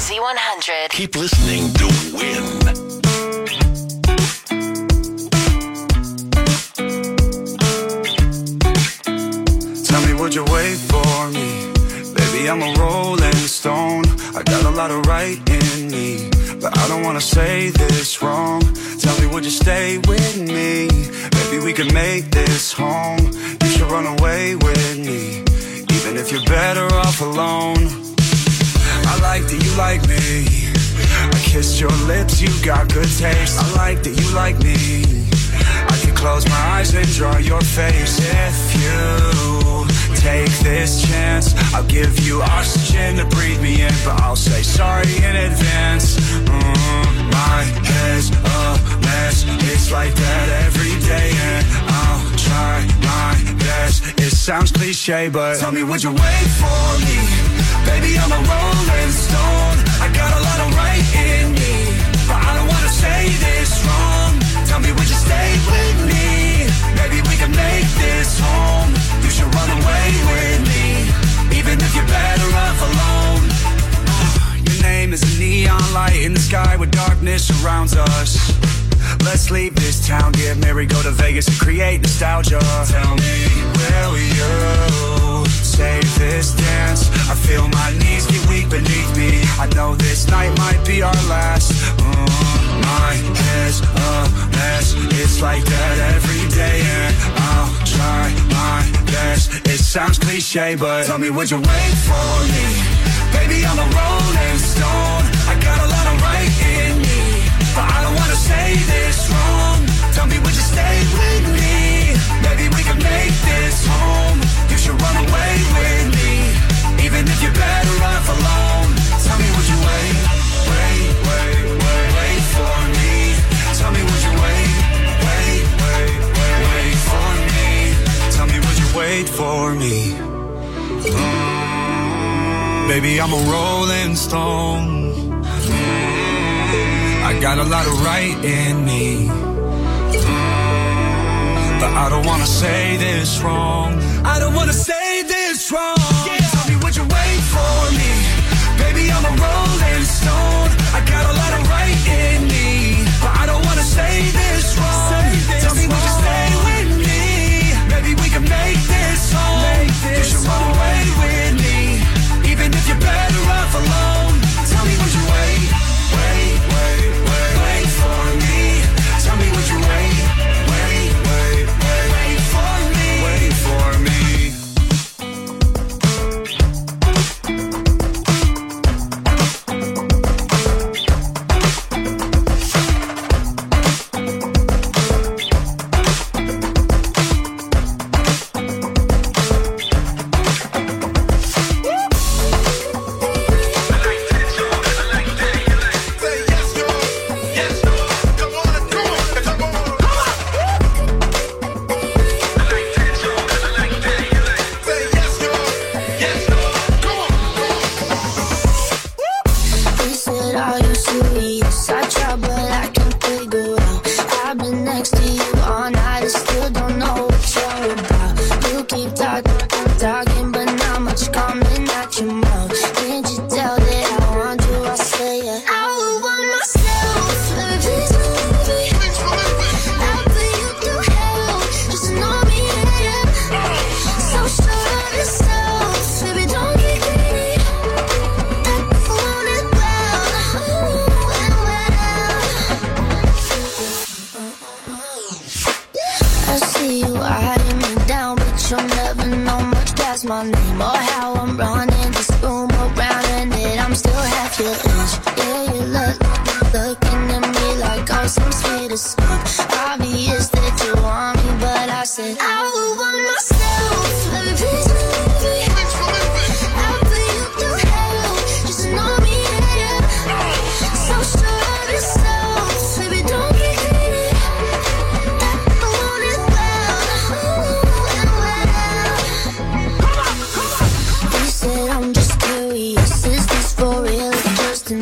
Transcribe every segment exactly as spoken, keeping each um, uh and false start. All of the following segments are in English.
Z one hundred. Keep listening to win. Tell me, would you wait for me? Baby, I'm a rolling stone. I got a lot of right in me, but I don't wanna say this wrong. Tell me, would you stay with me? Maybe we could make this home. You should run away with me, even if you're better off alone. I like that you like me. I kissed your lips, you got good taste. I like that you like me. I can close my eyes and draw your face. If you take this chance, I'll give you oxygen to breathe me in, but I'll say sorry in advance. mm, My head's a mess. It's like that every day, and I'll try my best. It sounds cliche, but tell me, would you wait for me? Baby, I'm a rolling stone. I got a lot of right in me, but I don't wanna say this wrong. Tell me, would you stay with me? Maybe we can make this home. You should run away with me, even if you're better off alone. Your name is a neon light in the sky where darkness surrounds us. Let's leave this town, get married, go to Vegas and create nostalgia. Tell me, will you save this dance? I feel my knees get weak beneath me. I know this night might be our last. mm, My head's a mess. It's like that every day, and I'll try my best. It sounds cliche, but tell me, would you wait for me? Baby, I'm a rolling stone. I got a lot of right in me, but I don't wanna say this wrong. Tell me, would you stay with me? Maybe we can make this home. You should run away with me, even if you're better off alone. Tell me, would you wait, wait, wait, wait, wait for me? Tell me, would you wait, wait, wait, wait, wait for me? Tell me, would you wait for me? Mm, baby, I'm a rolling stone. I got a lot of right in me, but I don't wanna say this wrong. I don't wanna say this wrong. Yeah. Tell me, would you wait for me? Baby, I'm a rolling stone. I got a lot of right in me, but I don't wanna say this wrong. Say this Tell me, wrong. Would you stay with me? Maybe we can make this home. Make this you should run away with me, even if you're better off alone. Tell me, would you wait, wait, wait, wait, wait for me? Tell me, would you wait, wait, wait, wait, wait for me? Wait for me. I'm just curious, is this for real? Just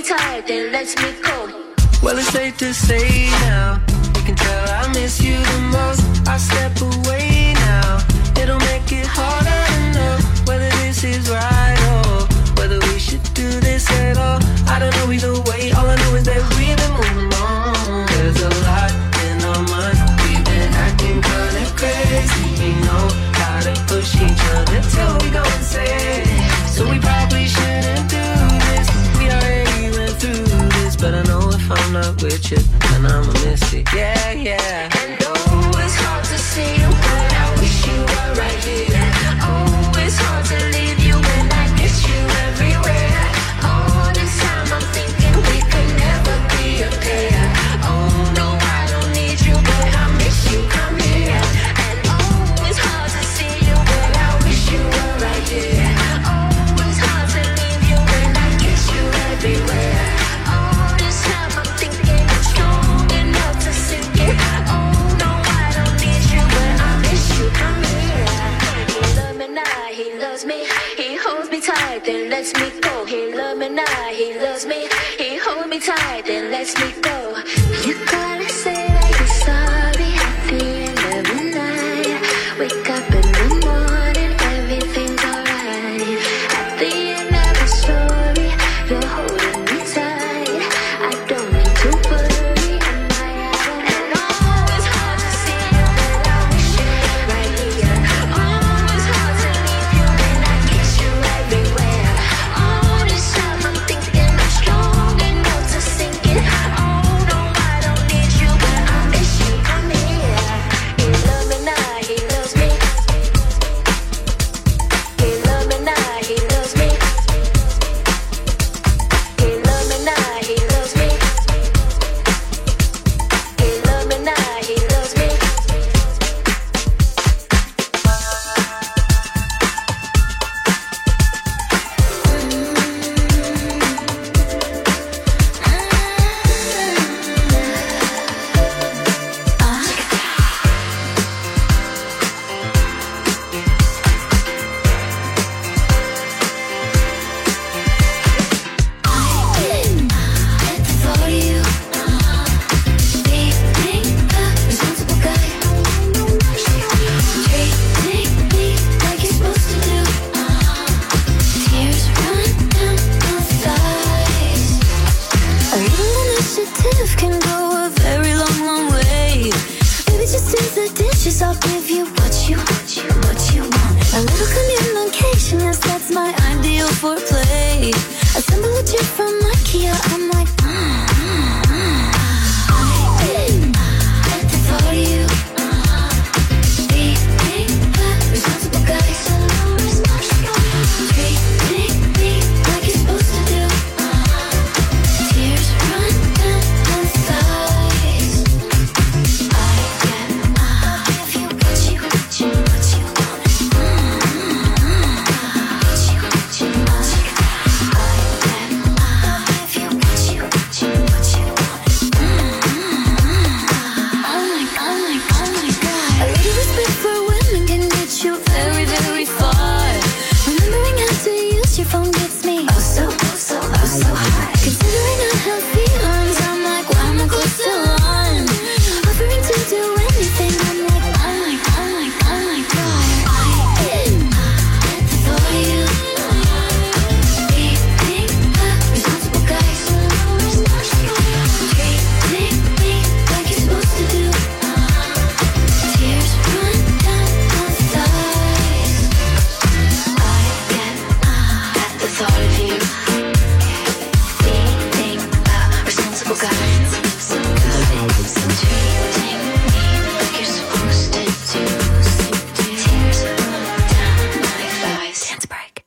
tight, then lets me go. Well, it's safe to say now, you can tell I miss you the most. I step away now, it'll make it harder to know whether this is right or whether we should do this at all. I don't know either way, all I know is that we've been moving on. There's a lot in our minds, we've been acting kinda crazy. We know how to push each other till we go insane. So we probably shouldn't do this, we already went through this. But I know if I'm not with you, then I'ma miss it, yeah, yeah. And oh, it's hard to see you, but I wish you were right here. Oh, it's hard to leave you when I miss you everywhere. All this time I'm thinking we could never be a pair. Oh no, I don't need you, but I miss you, come here. And oh, it's hard to see you, but I wish you were right here. Oh, it's hard to leave you when I kiss you everywhere. All this time I'm thinking I'm strong enough to sink it. Oh no, I don't need you, but I miss you, come here. He loves me now, he loves me. He holds me tight, then lets me go. He loves me now, he loves me. He holds me tight, then lets me go. You gotta say that you're sorry at the end of the night. Wake up in the morning, everything's alright. At the end of the story, you're holding me tight. I don't need to worry, am I out? And oh, it's hard to see you, but I wish you were right here. Oh, it's hard to leave you when I kiss you everywhere. All this time I'm thinking I'm strong enough to sink it. Oh no, I don't need you, but I miss you, come here. He loves me now, he loves me. He loves me now, he loves me. He loves me now, he loves me. He loves me now, he loves me. A little initiative can go a very long, long way. Baby, just do the dishes, I'll give you what you, what you, what you want. A little communication, yes, that's my ideal foreplay. Assemble a chair from IKEA, I'm like, mm, mm, mm. At the thought of you, being a responsible guy, so responsible. Treating me like you're supposed to do. Tears run down my thighs. I get uh, if you what you, what you, what you want. Mm-hmm. What you, what you, what you. I get uh, if you what you, what you, what you want. Mm-hmm. Oh my, oh my, oh my God. A little respect for women can get you very, very far. Remembering how to use your phone gets me oh so, oh so, oh so high. Considering our healthy arms, I'm like, why am I close to one? Offering to do anything, I'm like, oh my, oh my, oh my God. At the thought of you, being a responsible guy, so responsible. Treating me like you're supposed to do. Tears run down my thighs. I get uh, at the thought of you. Being a responsible guy. Treating me like you're supposed to do. Tears run down my thighs. Dance break.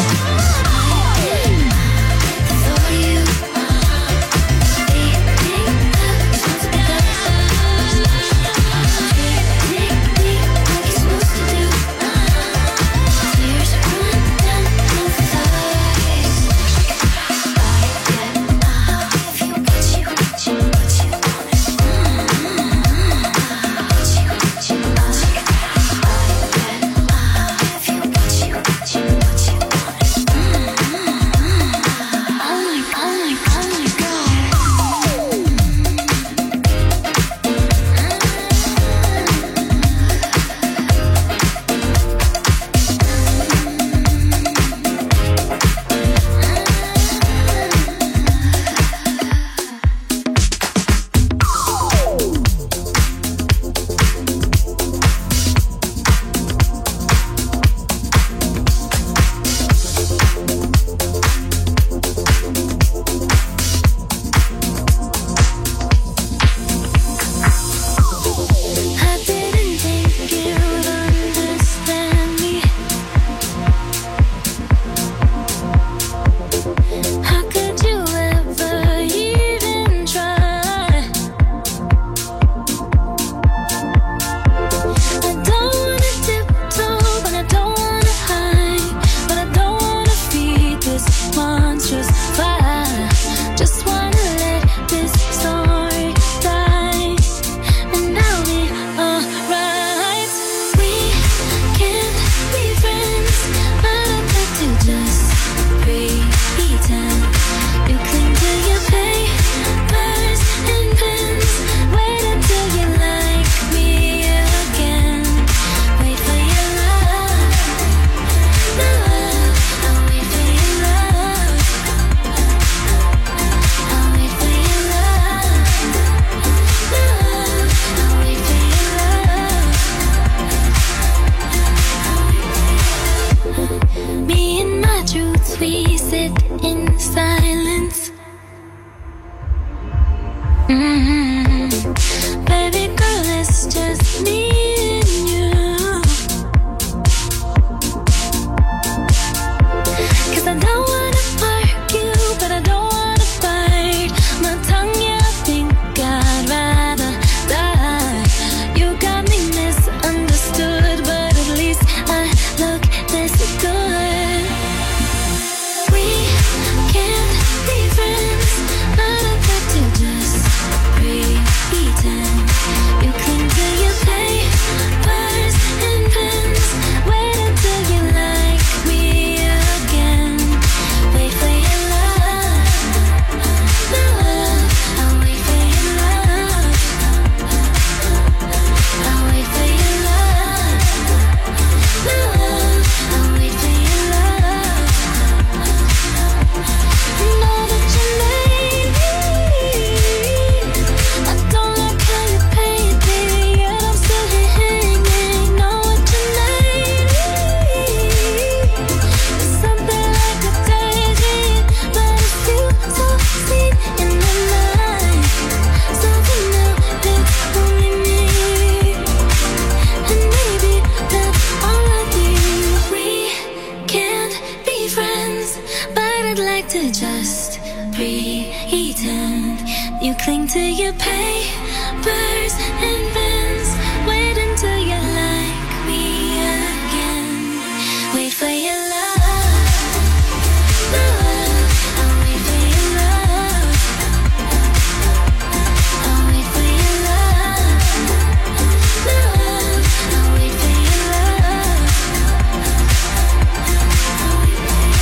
The thought of you, being You cling to your papers and pens. Wait until you like me again. Wait for your love, love. I'll wait for your love. I'll wait for your love, love. I'll wait for your love. I'll wait for your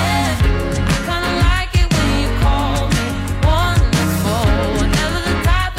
type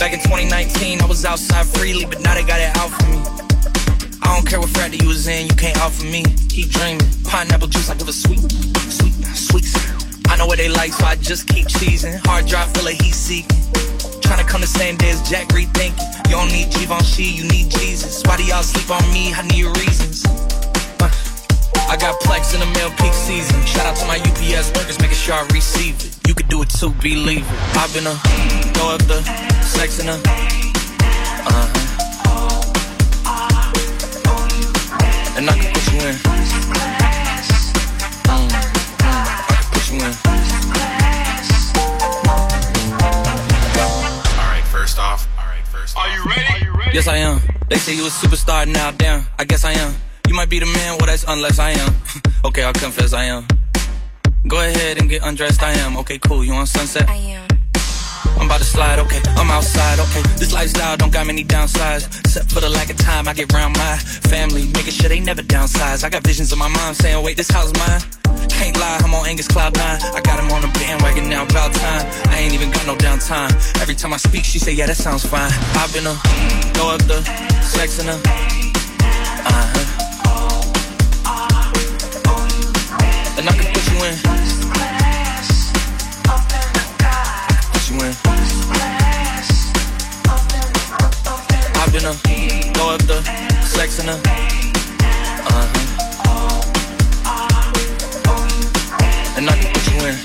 Back in twenty nineteen, I was outside freely, but now they got it out for me. I don't care what frat you was in, you can't out for me. Keep dreaming, pineapple juice, I give a sweet, sweet, sweet. I know what they like, so I just keep cheesing. Hard drive full of heat seeking. Tryna come the same day as Jack rethinking. You don't need Givenchy, you need Jesus. Why do y'all sleep on me? I need reasons. Uh, I got Plex in the mail peak season. Shout out to my U P S workers, making sure I receive it. You could do it too, believe it. I've been a throw up the sex in a uh-huh. And I can put you in. Mm, I can put you in. Alright, first off. Alright, first off. Are you ready? Are you ready? Yes, I am. They say you a superstar now, damn. I guess I am. You might be the man, well, that's unless I am. Okay, I'll confess I am. Go ahead and get undressed, I am. Okay, cool, you on Sunset? I am. I'm about to slide, okay, I'm outside, okay. This lifestyle don't got many downsides. Except for the lack of time I get around my family, making sure they never downsize. I got visions of my mom saying, wait, this house mine. Can't lie, I'm on Angus Cloud nine. I got him on the bandwagon now, about time. I ain't even got no downtime. Every time I speak, she say, yeah, that sounds fine. I've been a throw up the sex in a uh-huh. And I can put you in. Put you in. I've been a throw up the sex in a uh-huh. And I can put you in.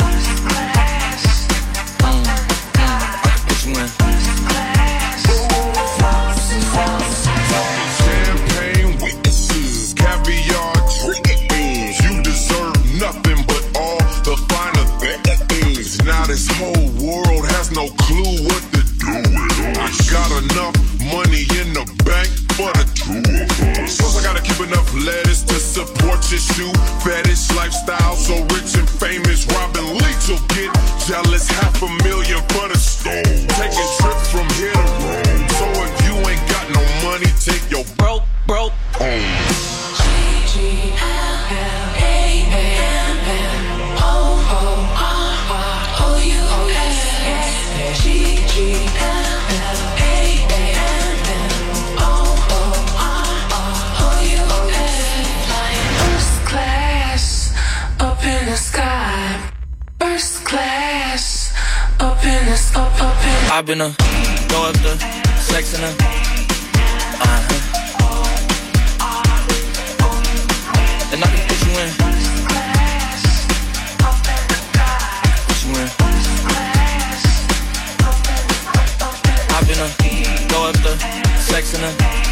Mm, mm, I can put you in. Champagne witnesses, caviar drinks. You deserve nothing but all the finer things. Now this whole world has no clue what to do with us. I got enough money in the bank for the two of us. Plus I gotta keep enough lettuce to support your shoe fetish lifestyle. So rich and famous, Robin Leach will get jealous. Half a million for the stove. Taking trips from here to Rome. So if you ain't got no money, take your Broke, broke home. First class up in the sky. First class up in the up up in. I've been a throw up the sex in a uh-huh. And I can put you in. Put you in. I've been a throw up the sex in a